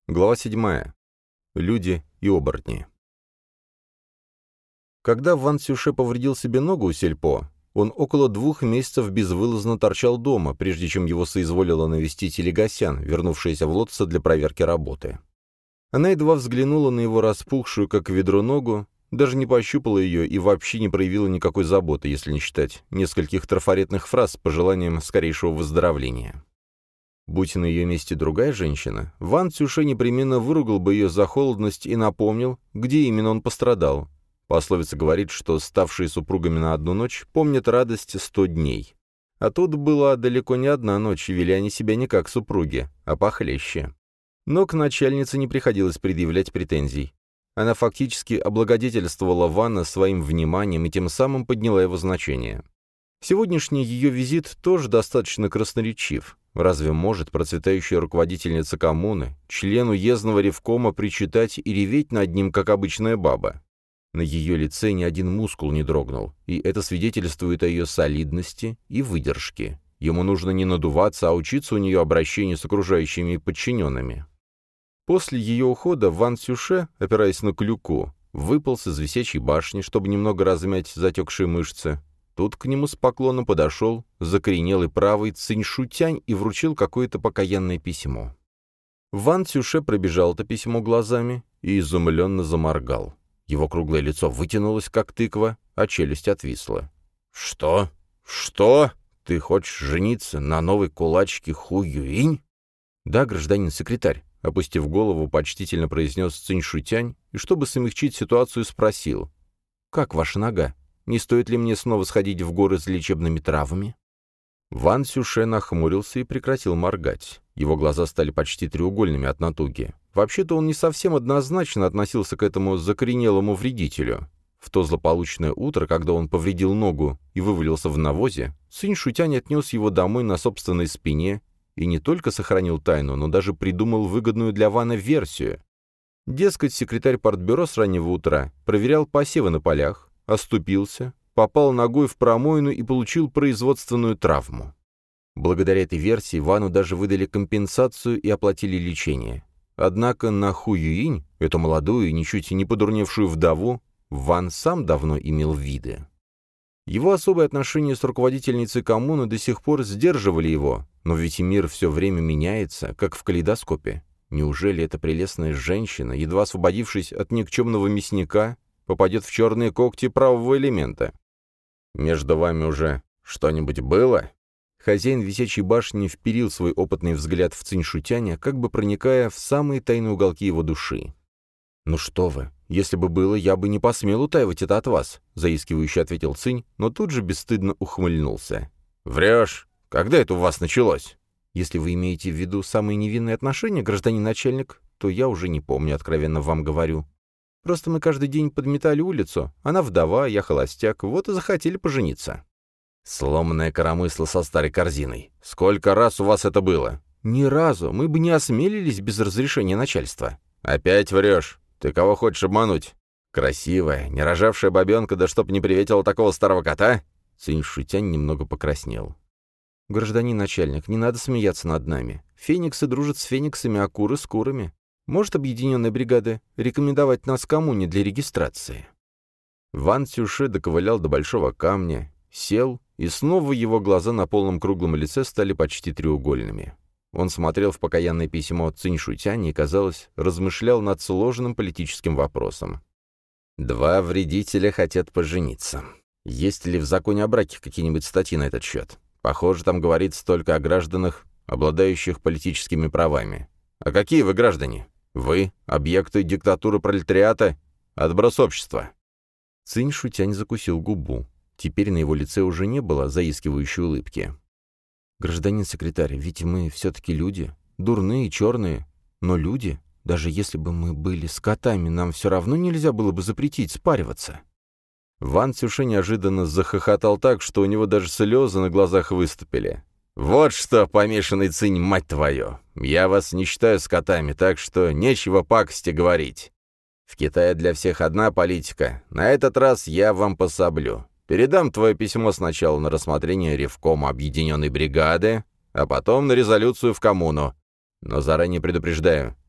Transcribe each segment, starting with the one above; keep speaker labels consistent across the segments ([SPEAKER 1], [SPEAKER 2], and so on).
[SPEAKER 1] Глава 7. Люди и оборотни. Когда Ван Цюше повредил себе ногу у сельпо, он около 2 месяцев безвылазно торчал дома, прежде чем его соизволила навестить Легасян, вернувшаяся в Лотоса для проверки работы. Она едва взглянула на его распухшую, как ведро, ногу, даже не пощупала ее и вообще не проявила никакой заботы, если не считать нескольких трафаретных фраз с пожеланием скорейшего выздоровления. Будь на ее месте другая женщина, Ван Цюше непременно выругал бы ее за холодность и напомнил, где именно он пострадал. Пословица говорит, что ставшие супругами на одну ночь помнят радость 100 дней. А тут была далеко не одна ночь, и вели они себя не как супруги, а похлеще. Но к начальнице не приходилось предъявлять претензий. Она фактически облагодетельствовала Вана своим вниманием и тем самым подняла его значение. Сегодняшний ее визит тоже достаточно красноречив. Разве может процветающая руководительница коммуны, член уездного ревкома, причитать и реветь над ним, как обычная баба? На ее лице ни один мускул не дрогнул, и это свидетельствует о ее солидности и выдержке. Ему нужно не надуваться, а учиться у нее обращению с окружающими подчиненными. После ее ухода Ван Цюше, опираясь на клюку, выполз из висячей башни, чтобы немного размять затекшие мышцы. Тут к нему с поклоном подошел закоренелый правый Цинь-Шутянь и вручил какое-то покаянное письмо. Ван Цюше пробежал это письмо глазами и изумленно заморгал. Его круглое лицо вытянулось, как тыква, а челюсть отвисла. «Что? Что? Ты хочешь жениться на новой кулачке Ху Юинь?» «Да, гражданин секретарь», — опустив голову, почтительно произнес Цинь-Шутянь и, чтобы смягчить ситуацию, спросил. «Как ваша нога? Не стоит ли мне снова сходить в горы за лечебными травами?» Ван Цюше нахмурился и прекратил моргать. Его глаза стали почти треугольными от натуги. Вообще-то он не совсем однозначно относился к этому закоренелому вредителю. В то злополучное утро, когда он повредил ногу и вывалился в навозе, Цинь-Шутянь отнес его домой на собственной спине и не только сохранил тайну, но даже придумал выгодную для Вана версию. Дескать, секретарь партбюро с раннего утра проверял посевы на полях, оступился, попал ногой в промоину и получил производственную травму. Благодаря этой версии Вану даже выдали компенсацию и оплатили лечение. Однако на Ху Юинь, эту молодую и ничуть не подурневшую вдову, Ван сам давно имел виды. Его особые отношения с руководительницей коммуны до сих пор сдерживали его, но ведь мир все время меняется, как в калейдоскопе. Неужели эта прелестная женщина, едва освободившись от никчемного мясника, попадет в черные когти правого элемента? «Между вами уже что-нибудь было?» Хозяин висячей башни вперил свой опытный взгляд в Цинь-Шутяня, как бы проникая в самые тайные уголки его души. «Ну что вы, если бы было, я бы не посмел утаивать это от вас», — заискивающе ответил Цинь, но тут же бесстыдно ухмыльнулся. «Врешь? Когда это у вас началось?» «Если вы имеете в виду самые невинные отношения, гражданин начальник, то я уже не помню, откровенно вам говорю. Просто мы каждый день подметали улицу, она вдова, я холостяк, вот и захотели пожениться». «Сломанное коромысло со старой корзиной. Сколько раз у вас это было?» «Ни разу. Мы бы не осмелились без разрешения начальства». «Опять врешь. Ты кого хочешь обмануть? Красивая, не рожавшая бабенка, да чтоб не приветила такого старого кота?» Цинь-Шутянь немного покраснел. «Гражданин начальник, не надо смеяться над нами. Фениксы дружат с фениксами, а куры с курами. Может объединенная бригада рекомендовать нас коммуне для регистрации?» Ван Цюше доковылял до большого камня, сел, и снова его глаза на полном круглом лице стали почти треугольными. Он смотрел в покаянное письмо Цинь-Шутяня и, казалось, размышлял над сложным политическим вопросом. «Два вредителя хотят пожениться. Есть ли в законе о браке какие-нибудь статьи на этот счет? Похоже, там говорится только о гражданах, обладающих политическими правами. А какие вы граждане? Вы — объекты диктатуры пролетариата, отброс общества». Цинь-Шутянь закусил губу. Теперь на его лице уже не было заискивающей улыбки. «Гражданин секретарь, ведь мы все-таки люди, дурные, черные, но люди. Даже если бы мы были скотами, нам все равно нельзя было бы запретить спариваться». Ван Цюше неожиданно захохотал так, что у него даже слезы на глазах выступили. «Вот что, помешанный Цинь, мать твою! Я вас не считаю скотами, так что нечего пакости говорить. В Китае для всех одна политика. На этот раз я вам пособлю. Передам твое письмо сначала на рассмотрение ревкома объединенной бригады, а потом на резолюцию в коммуну. Но заранее предупреждаю,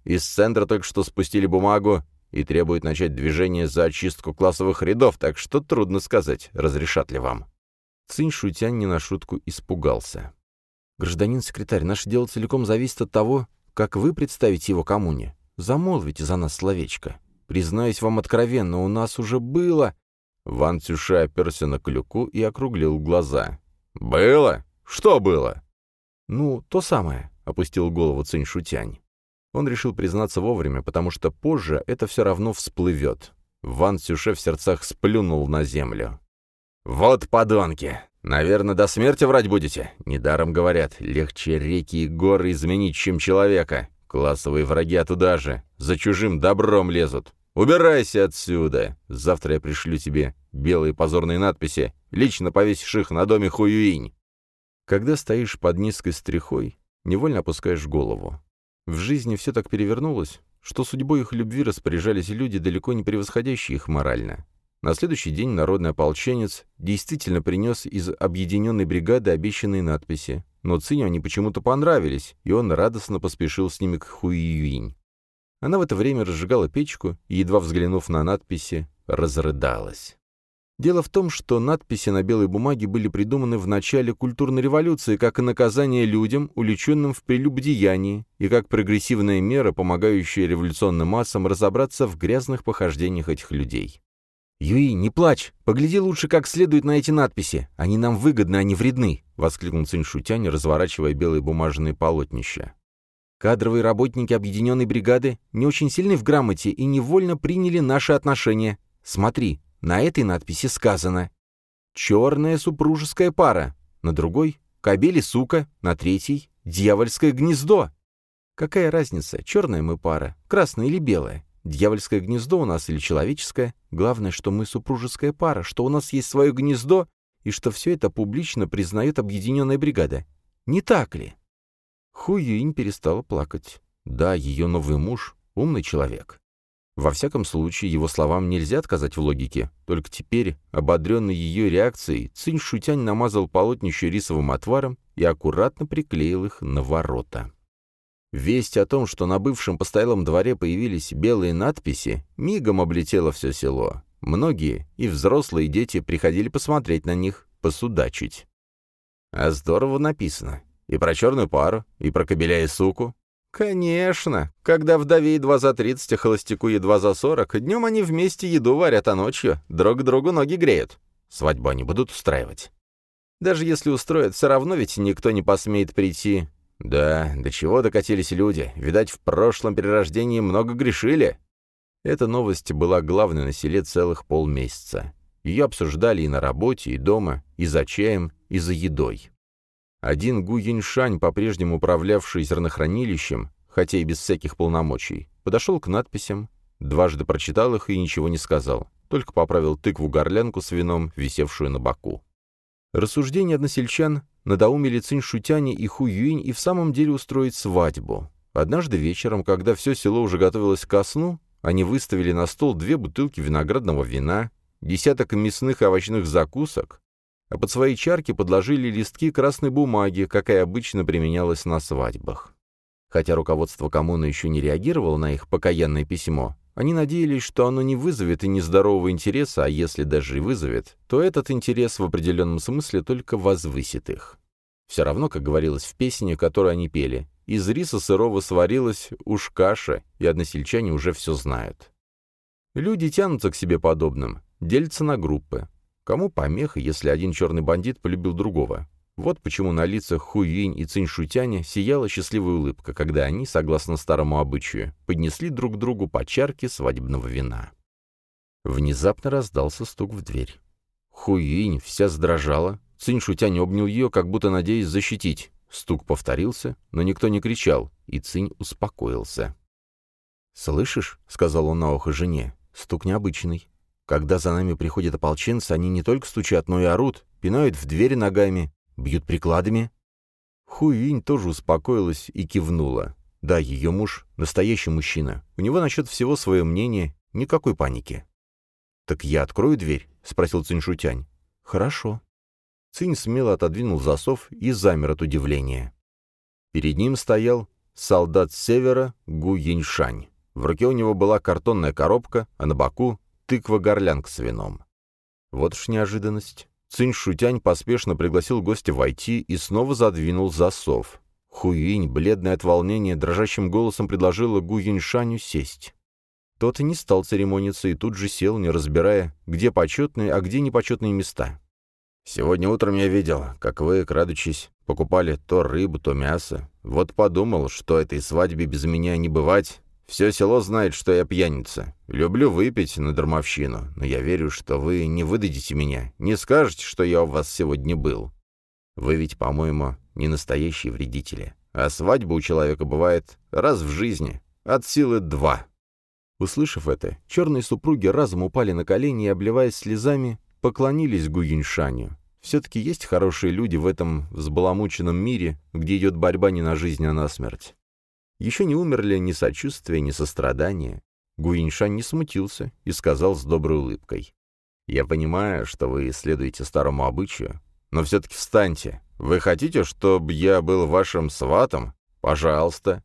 [SPEAKER 1] Из центра только что спустили бумагу и требуют начать движение за очистку классовых рядов, так что трудно сказать, разрешат ли вам». Цинь Шутянь не на шутку испугался. «Гражданин секретарь, наше дело целиком зависит от того, как вы представите его коммуне. Замолвите за нас словечко. Признаюсь вам откровенно, у нас уже было...» Ван Цюше оперся на клюку и округлил глаза. «Было? Что было?» «Ну, то самое», — опустил голову Цинь Шутянь. Он решил признаться вовремя, потому что позже это все равно всплывет. Ван Цюше в сердцах сплюнул на землю. «Вот подонки! Наверное, до смерти врать будете? Недаром говорят, легче реки и горы изменить, чем человека. Классовые враги оттуда же, за чужим добром лезут. Убирайся отсюда! Завтра я пришлю тебе белые позорные надписи, лично повесишь их на доме Хуюинь». Когда стоишь под низкой стрехой, невольно опускаешь голову. В жизни все так перевернулось, что судьбой их любви распоряжались люди, далеко не превосходящие их морально. На следующий день народный ополченец действительно принес из объединенной бригады обещанные надписи, но Циню они почему-то понравились, и он радостно поспешил с ними к Хуюинь. Она в это время разжигала печку и, едва взглянув на надписи, разрыдалась. Дело в том, что надписи на белой бумаге были придуманы в начале культурной революции как наказание людям, увлеченным в прелюбодеянии, и как прогрессивная мера, помогающая революционным массам разобраться в грязных похождениях этих людей. «Юи, не плачь! Погляди лучше как следует на эти надписи. Они нам выгодны, а не вредны!» — воскликнул Цинь Шутянь, разворачивая белые бумажные полотнища. «Кадровые работники объединенной бригады не очень сильны в грамоте и невольно приняли наши отношения. Смотри, на этой надписи сказано «Черная супружеская пара», на другой «Кобель и сука», на третьей «Дьявольское гнездо». Какая разница, черная мы пара, красная или белая? Дьявольское гнездо у нас или человеческое? Главное, что мы супружеская пара, что у нас есть свое гнездо, и что все это публично признает объединенная бригада. Не так ли? Ху Юинь перестала плакать. Да, ее новый муж — умный человек. Во всяком случае, его словам нельзя отказать в логике. Только теперь, ободренный ее реакцией, Цинь Шутянь намазал полотнище рисовым отваром и аккуратно приклеил их на ворота. Весть о том, что на бывшем постоялом дворе появились белые надписи, мигом облетела все село. Многие, и взрослые, и дети, приходили посмотреть на них, посудачить. А здорово написано. И про черную пару, и про кобеля и суку. Конечно. Когда вдове едва за 30, а холостяку едва за 40, днем они вместе еду варят, а ночью друг другу ноги греют. Свадьбу они будут устраивать. Даже если устроят, все равно ведь никто не посмеет прийти. Да, до чего докатились люди. Видать, в прошлом перерождении много грешили. Эта новость была главной на селе целых полмесяца. Ее обсуждали и на работе, и дома, и за чаем, и за едой. Один Гу Юньшань, по-прежнему управлявший зернохранилищем, хотя и без всяких полномочий, подошел к надписям, дважды прочитал их и ничего не сказал, только поправил тыкву-горлянку с вином, висевшую на боку. Рассуждения односельчан надоумили Цинь Шутяня и Ху Юинь и в самом деле устроить свадьбу. Однажды вечером, когда все село уже готовилось ко сну, они выставили на стол 2 бутылки виноградного вина, десяток мясных и овощных закусок, а под свои чарки подложили листки красной бумаги, какая обычно применялась на свадьбах. Хотя руководство коммуны еще не реагировало на их покаянное письмо, они надеялись, что оно не вызовет и нездорового интереса, а если даже и вызовет, то этот интерес в определенном смысле только возвысит их. Все равно, как говорилось в песне, которую они пели, из риса сырого сварилась уж каша, и односельчане уже все знают. Люди тянутся к себе подобным, делятся на группы. Кому помеха, если один черный бандит полюбил другого? Вот почему на лицах Ху Юинь и Цинь Шутяня сияла счастливая улыбка, когда они, согласно старому обычаю, поднесли друг другу по чарке свадебного вина. Внезапно раздался стук в дверь. Ху Юинь вся задрожала, Цинь Шутянь обнял ее, как будто надеясь защитить. Стук повторился, но никто не кричал, и Цинь успокоился. «Слышишь?» — сказал он на ухо жене. «Стук необычный. Когда за нами приходят ополченцы, они не только стучат, но и орут, пинают в двери ногами, бьют прикладами». Ху Юинь тоже успокоилась и кивнула. Да, ее муж — настоящий мужчина. У него насчет всего свое мнение, никакой паники. «Так я открою дверь?» — спросил Цинь Шутянь. «Хорошо». Цинь смело отодвинул засов и замер от удивления. Перед ним стоял солдат с севера Гу Юньшань. В руке у него была картонная коробка, а на боку — тыква-горлянка с вином. Вот уж неожиданность. Цинь Шутянь поспешно пригласил гостя войти и снова задвинул засов. Хуюинь, бледная от волнения, дрожащим голосом предложила Гу Юньшаню сесть. Тот и не стал церемониться и тут же сел, не разбирая, где почетные, а где непочетные места. «Сегодня утром я видел, как вы, крадучись, покупали то рыбу, то мясо. Вот подумал, что этой свадьбе без меня не бывать. Все село знает, что я пьяница. Люблю выпить на дармовщину, но я верю, что вы не выдадите меня, не скажете, что я у вас сегодня был. Вы ведь, по-моему, не настоящие вредители, а свадьба у человека бывает раз в жизни, от силы 2». Услышав это, черные супруги разом упали на колени и, обливаясь слезами, поклонились Гу Юньшаню. Все-таки есть хорошие люди в этом взбаламученном мире, где идет борьба не на жизнь, а на смерть. Еще не умерли ни сочувствия, ни сострадания. Гу Юньшань не смутился и сказал с доброй улыбкой: «Я понимаю, что вы следуете старому обычаю, но все-таки встаньте. Вы хотите, чтобы я был вашим сватом? Пожалуйста.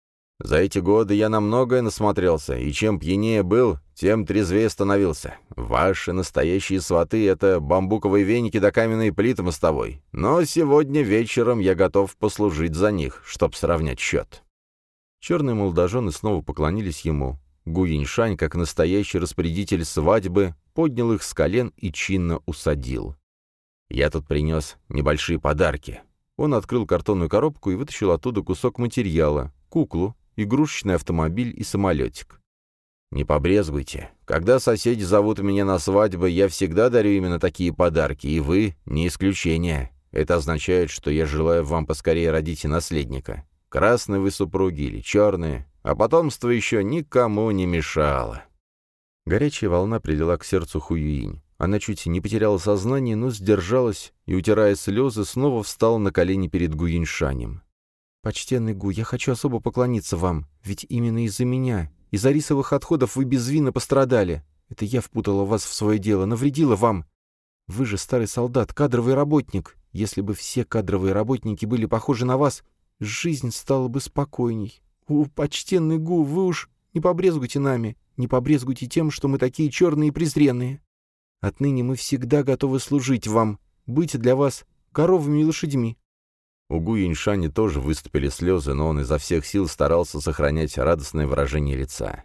[SPEAKER 1] За эти годы я на многое насмотрелся, и чем пьянее был, тем трезвее становился. Ваши настоящие сваты — это бамбуковые веники да каменные плиты мостовой. Но сегодня вечером я готов послужить за них, чтоб сравнять счет». Черные молодожены снова поклонились ему. Гу Юньшань, как настоящий распорядитель свадьбы, поднял их с колен и чинно усадил. «Я тут принес небольшие подарки». Он открыл картонную коробку и вытащил оттуда кусок материала, куклу, игрушечный автомобиль и самолетик. «Не побрезгуйте. Когда соседи зовут меня на свадьбу, я всегда дарю именно такие подарки, и вы не исключение. Это означает, что я желаю вам поскорее родить наследника. Красные вы супруги или черные, а потомство еще никому не мешало». Горячая волна прилила к сердцу Хуюинь. Она чуть не потеряла сознание, но сдержалась и, утирая слезы, снова встала на колени перед Гу Юньшанем. «Почтенный Гу, я хочу особо поклониться вам, ведь именно из-за меня, из-за рисовых отходов вы безвинно пострадали. Это я впутала вас в свое дело, навредила вам. Вы же старый солдат, кадровый работник. Если бы все кадровые работники были похожи на вас, жизнь стала бы спокойней. Почтенный Гу, вы уж не побрезгуйте нами, не побрезгуйте тем, что мы такие черные и презренные. Отныне мы всегда готовы служить вам, быть для вас коровами и лошадьми». У Гу Юньшаня тоже выступили слезы, но он изо всех сил старался сохранять радостное выражение лица.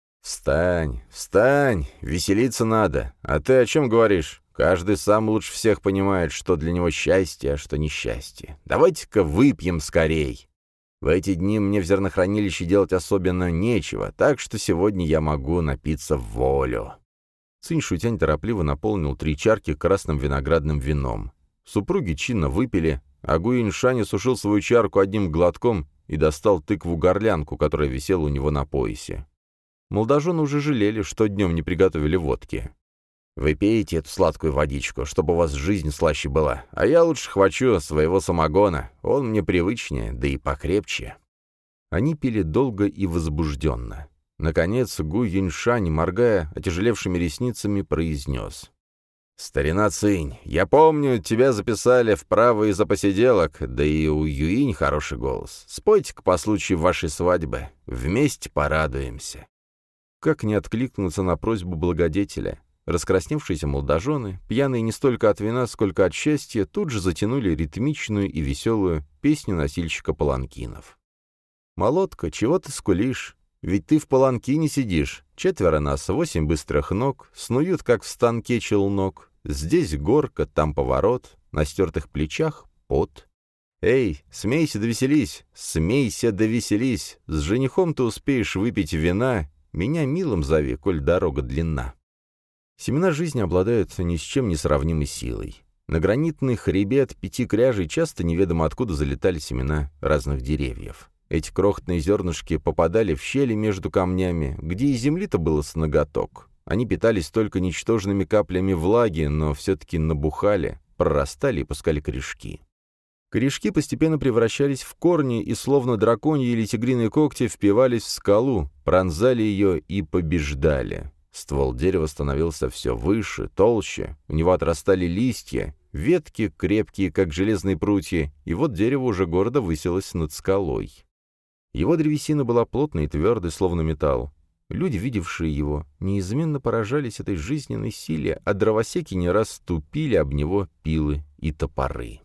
[SPEAKER 1] «Встань, встань, веселиться надо. А ты о чем говоришь? Каждый сам лучше всех понимает, что для него счастье, а что несчастье. Давайте-ка выпьем скорей. В эти дни мне в зернохранилище делать особенно нечего, так что сегодня я могу напиться в волю». Цинь Шутянь торопливо наполнил 3 чарки красным виноградным вином. Супруги чинно выпили, а Гу Юньшань осушил свою чарку одним глотком и достал тыкву-горлянку, которая висела у него на поясе. Молодожены уже жалели, что днем не приготовили водки. «Вы пейте эту сладкую водичку, чтобы у вас жизнь слаще была, а я лучше хвачу своего самогона, он мне привычнее, да и покрепче». Они пили долго и возбужденно. Наконец Гу Юньшань, моргая отяжелевшими ресницами, произнес: «Старина Цинь, я помню, тебя записали в правые за посиделок, да и у Юинь хороший голос. Спойте-ка по случаю вашей свадьбы, вместе порадуемся». Как не откликнуться на просьбу благодетеля? Раскрасневшиеся молодожены, пьяные не столько от вина, сколько от счастья, тут же затянули ритмичную и веселую песню носильщика паланкинов. «Молодка, чего ты скулишь? Ведь ты в паланкине сидишь. 4 нас, 8 быстрых ног, снуют, как в станке челнок. Здесь горка, там поворот, на стертых плечах пот. Эй, смейся да веселись, смейся да веселись. С женихом ты успеешь выпить вина, меня милым зови, коль дорога длинна». Семена жизни обладают ни с чем не сравнимой силой. На гранитный хребет 5 кряжей часто неведомо откуда залетали семена разных деревьев. Эти крохотные зернышки попадали в щели между камнями, где и земли-то было с ноготок. Они питались только ничтожными каплями влаги, но все-таки набухали, прорастали и пускали корешки. Корешки постепенно превращались в корни и, словно драконьи или тигриные когти, впивались в скалу, пронзали ее и побеждали. Ствол дерева становился все выше, толще, у него отрастали листья, ветки крепкие, как железные прутья, и вот дерево уже гордо высилось над скалой. Его древесина была плотной и твердой, словно металл. Люди, видевшие его, неизменно поражались этой жизненной силе, а дровосеки не раз ступили об него пилы и топоры.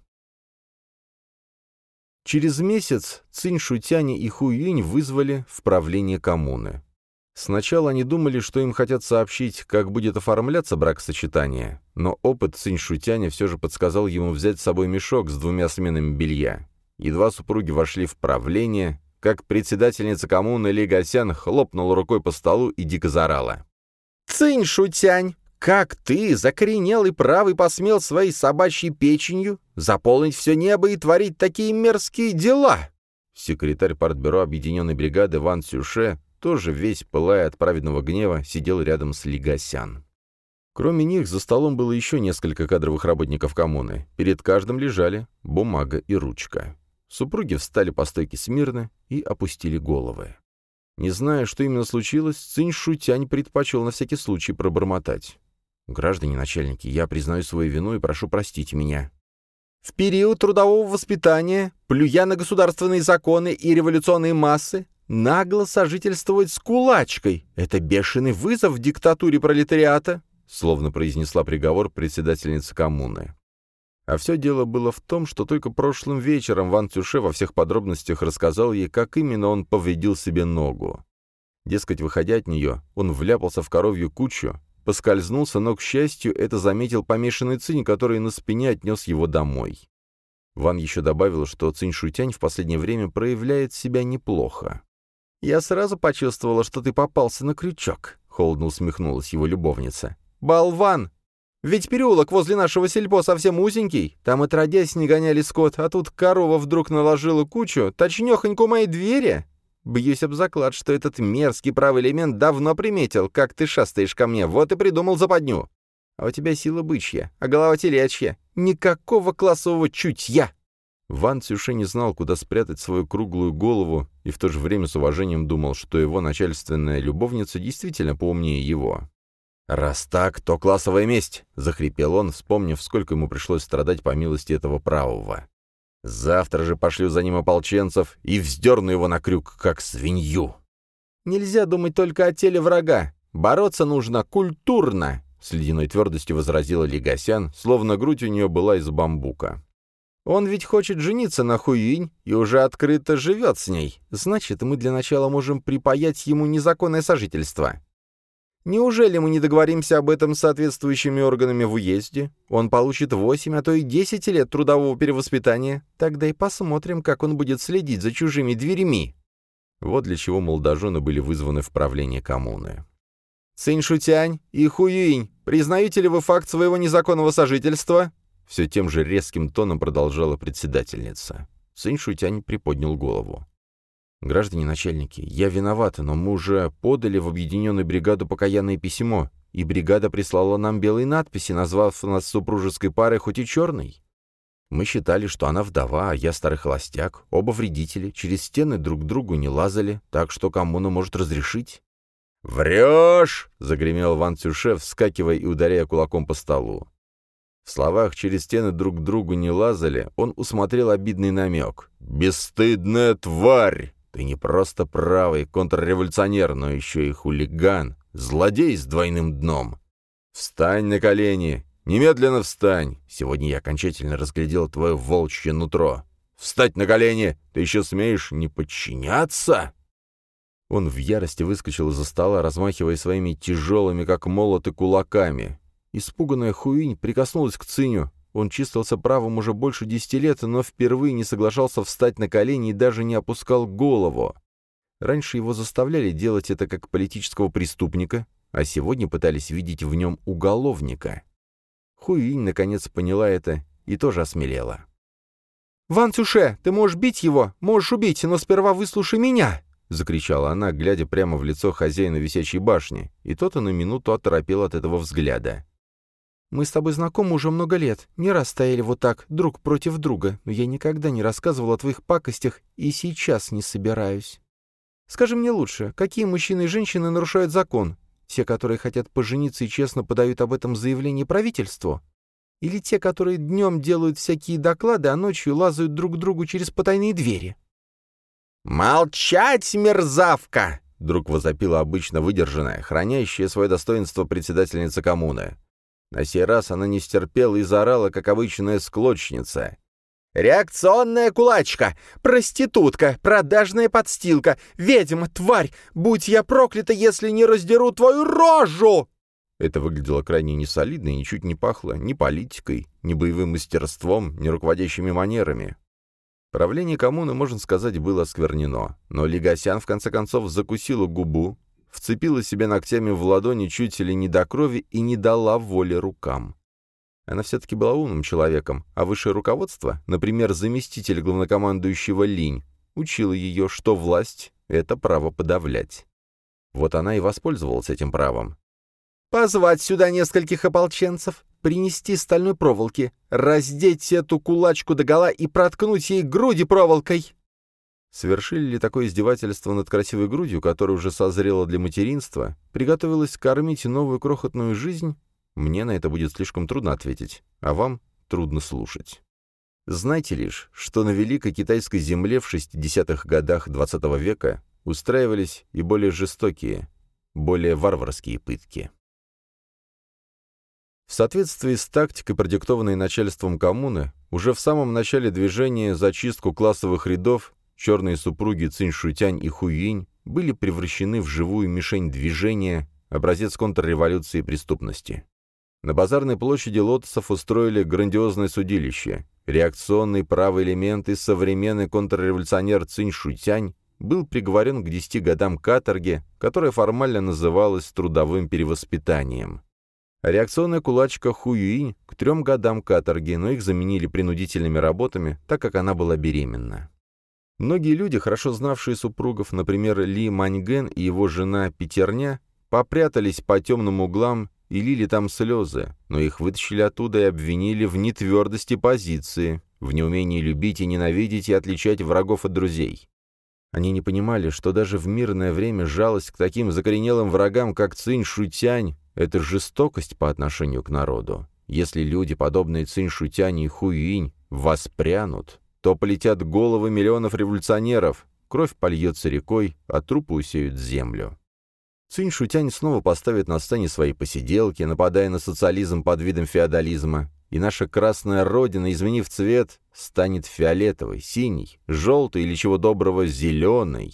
[SPEAKER 1] Через месяц Цинь Шутяня и Ху Юнь вызвали в правление коммуны. Сначала они думали, что им хотят сообщить, как будет оформляться бракосочетание, но опыт Цинь Шутяня все же подсказал ему взять с собой мешок с 2 сменами белья. Едва супруги вошли в правление, как председательница коммуны Ли Гасян хлопнула рукой по столу и дико заорала. «Цинь Шутянь, как ты, закоренелый правый, посмел своей собачьей печенью заполнить все небо и творить такие мерзкие дела?» Секретарь партбюро объединенной бригады Ван Цюше, тоже весь пылая от праведного гнева, сидел рядом с Ли Гасян. Кроме них, за столом было еще несколько кадровых работников коммуны. Перед каждым лежали бумага и ручка. Супруги встали по стойке смирно и опустили головы. Не зная, что именно случилось, Цинь Шутянь предпочел на всякий случай пробормотать. «Граждане начальники, я признаю свою вину и прошу простить меня. В период трудового воспитания, плюя на государственные законы и революционные массы, нагло сожительствовать с кулачкой — это бешеный вызов диктатуре пролетариата», словно произнесла приговор председательница коммуны. А все дело было в том, что только прошлым вечером Ван Цюше во всех подробностях рассказал ей, как именно он повредил себе ногу. Дескать, выходя от нее, он вляпался в коровью кучу, поскользнулся, но, к счастью, это заметил помешанный Цинь, который на спине отнес его домой. Ван еще добавил, что Цинь Шутянь в последнее время проявляет себя неплохо. «Я сразу почувствовала, что ты попался на крючок», — холодно усмехнулась его любовница. «Болван! Ведь переулок возле нашего сельпо совсем узенький, там отродясь не гоняли скот, а тут корова вдруг наложила кучу, точнёхонько у моей двери. Бьюсь об заклад, что этот мерзкий правый элемент давно приметил, как ты шастаешь ко мне, вот и придумал западню. А у тебя сила бычья, а голова телячья. Никакого классового чутья!» Ван Цюше не знал, куда спрятать свою круглую голову, и в то же время с уважением думал, что его начальственная любовница действительно поумнее его. «Раз так, то классовая месть!» — захрипел он, вспомнив, сколько ему пришлось страдать по милости этого правого. «Завтра же пошлю за ним ополченцев и вздерну его на крюк, как свинью!» «Нельзя думать только о теле врага. Бороться нужно культурно!» — с ледяной твердостью возразила Ли Гасян, словно грудь у нее была из бамбука. «Он ведь хочет жениться на Ху Юнь и уже открыто живет с ней. Значит, мы для начала можем припаять ему незаконное сожительство. Неужели мы не договоримся об этом с соответствующими органами в уезде? Он получит 8, а то и 10 лет трудового перевоспитания. Тогда и посмотрим, как он будет следить за чужими дверьми». Вот для чего молодожены были вызваны в правление коммуны. «Цинь Шутянь и Ху Юнь, признаете ли вы факт своего незаконного сожительства?» Все тем же резким тоном продолжала председательница. Цинь Шутянь приподнял голову. «Граждане начальники, я виновата, но мы уже подали в объединенную бригаду покаянное письмо, и бригада прислала нам белые надписи, назвав нас супружеской парой, хоть и черной. Мы считали, что она вдова, а я старый холостяк, оба вредители, через стены друг к другу не лазали, так что коммуна может разрешить». «Врешь!» — загремел Ван Цюше, вскакивая и ударяя кулаком по столу. В словах «через стены друг к другу не лазали» он усмотрел обидный намек. «Бесстыдная тварь! Ты не просто правый контрреволюционер, но еще и хулиган, злодей с двойным дном. Встань на колени! Немедленно встань! Сегодня я окончательно разглядел твое волчье нутро. Встать на колени! Ты еще смеешь не подчиняться?» Он в ярости выскочил из-за стола, размахивая своими тяжелыми, как молоты, кулаками. Испуганная Хуинь прикоснулась к Циню. Он числился правым уже больше 10 лет, но впервые не соглашался встать на колени и даже не опускал голову. Раньше его заставляли делать это как политического преступника, а сегодня пытались видеть в нем уголовника. Хуинь наконец поняла это и тоже осмелела. «Ван Цюше, ты можешь бить его, можешь убить, но сперва выслушай меня!» — закричала она, глядя прямо в лицо хозяина висячей башни, и тот на минуту оторопел от этого взгляда. «Мы с тобой знакомы уже много лет, не раз стояли вот так, друг против друга, но я никогда не рассказывал о твоих пакостях и сейчас не собираюсь. Скажи мне лучше, какие мужчины и женщины нарушают закон? Те, которые хотят пожениться и честно подают об этом заявление правительству? Или те, которые днем делают всякие доклады, а ночью лазают друг к другу через потайные двери?» «Молчать, мерзавка!» — вдруг возопила обычно выдержанная, хранящая свое достоинство председательница коммуны. На сей раз она не стерпела и заорала, как обычная склочница. «Реакционная кулачка! Проститутка! Продажная подстилка! Ведьма! Тварь! Будь я проклята, если не раздеру твою рожу!» Это выглядело крайне несолидно и ничуть не пахло ни политикой, ни боевым мастерством, ни руководящими манерами. Правление коммуны, можно сказать, было осквернено, но Легасян в конце концов закусила губу, вцепила себе ногтями в ладони чуть ли не до крови и не дала воли рукам. Она все-таки была умным человеком, а высшее руководство, например, заместитель главнокомандующего Линь, учило ее, что власть — это право подавлять. Вот она и воспользовалась этим правом. «Позвать сюда нескольких ополченцев, принести стальной проволоки, раздеть эту кулачку догола и проткнуть ей груди проволокой!» Совершили ли такое издевательство над красивой грудью, которая уже созрела для материнства, приготовилась кормить новую крохотную жизнь? Мне на это будет слишком трудно ответить, а вам трудно слушать. Знайте лишь, что на Великой Китайской земле в 60-х годах XX века устраивались и более жестокие, более варварские пытки. В соответствии с тактикой, продиктованной начальством коммуны, уже в самом начале движения за чистку классовых рядов черные супруги Цинь Шутянь и Ху Юинь были превращены в живую мишень движения, образец контрреволюции и преступности. На базарной площади Лотосов устроили грандиозное судилище. Реакционный правый элемент и современный контрреволюционер Цинь Шутянь был приговорен к 10 годам каторги, которая формально называлась трудовым перевоспитанием. А реакционная кулачка Ху Юинь к 3 годам каторги, но их заменили принудительными работами, так как она была беременна. Многие люди, хорошо знавшие супругов, например, Ли Маньген и его жена Петерня, попрятались по темным углам и лили там слезы, но их вытащили оттуда и обвинили в нетвердости позиции, в неумении любить и ненавидеть и отличать врагов от друзей. Они не понимали, что даже в мирное время жалость к таким закоренелым врагам, как Цинь Шутянь, это жестокость по отношению к народу. Если люди, подобные Цинь Шутянь и Ху Юинь, воспрянут, то полетят головы миллионов революционеров, кровь польется рекой, а трупы усеют землю. Цинь Шутянь снова поставит на сцене свои посиделки, нападая на социализм под видом феодализма, и наша красная родина, изменив цвет, станет фиолетовой, синей, желтой или, чего доброго, зеленой.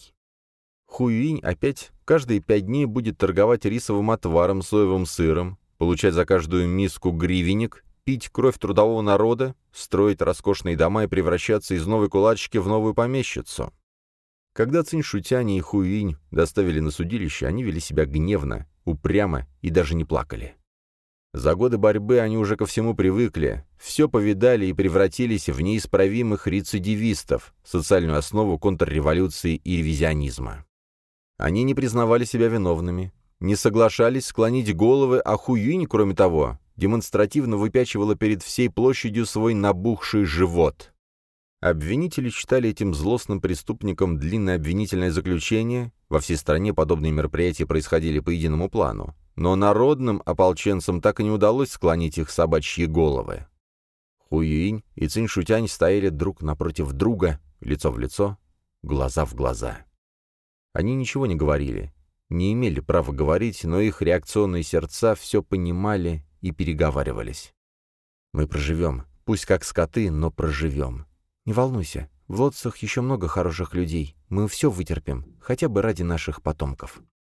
[SPEAKER 1] Ху Юинь опять каждые 5 дней будет торговать рисовым отваром, соевым сыром, получать за каждую миску гривенник, пить кровь трудового народа, строить роскошные дома и превращаться из новой кулачки в новую помещицу. Когда Цинь Шутянь и Ху Юинь доставили на судилище, они вели себя гневно, упрямо и даже не плакали. За годы борьбы они уже ко всему привыкли, все повидали и превратились в неисправимых рецидивистов, социальную основу контрреволюции и ревизионизма. Они не признавали себя виновными, не соглашались склонить головы, а Ху Юинь, кроме того, демонстративно выпячивала перед всей площадью свой набухший живот. Обвинители читали этим злостным преступникам длинное обвинительное заключение, во всей стране подобные мероприятия происходили по единому плану, но народным ополченцам так и не удалось склонить их собачьи головы. Ху Юинь и Цинь Шутянь стояли друг напротив друга, лицо в лицо, глаза в глаза. Они ничего не говорили, не имели права говорить, но их реакционные сердца все понимали и переговаривались. «Мы проживем, пусть как скоты, но проживем. Не волнуйся, в Лотосах еще много хороших людей, мы все вытерпим, хотя бы ради наших потомков».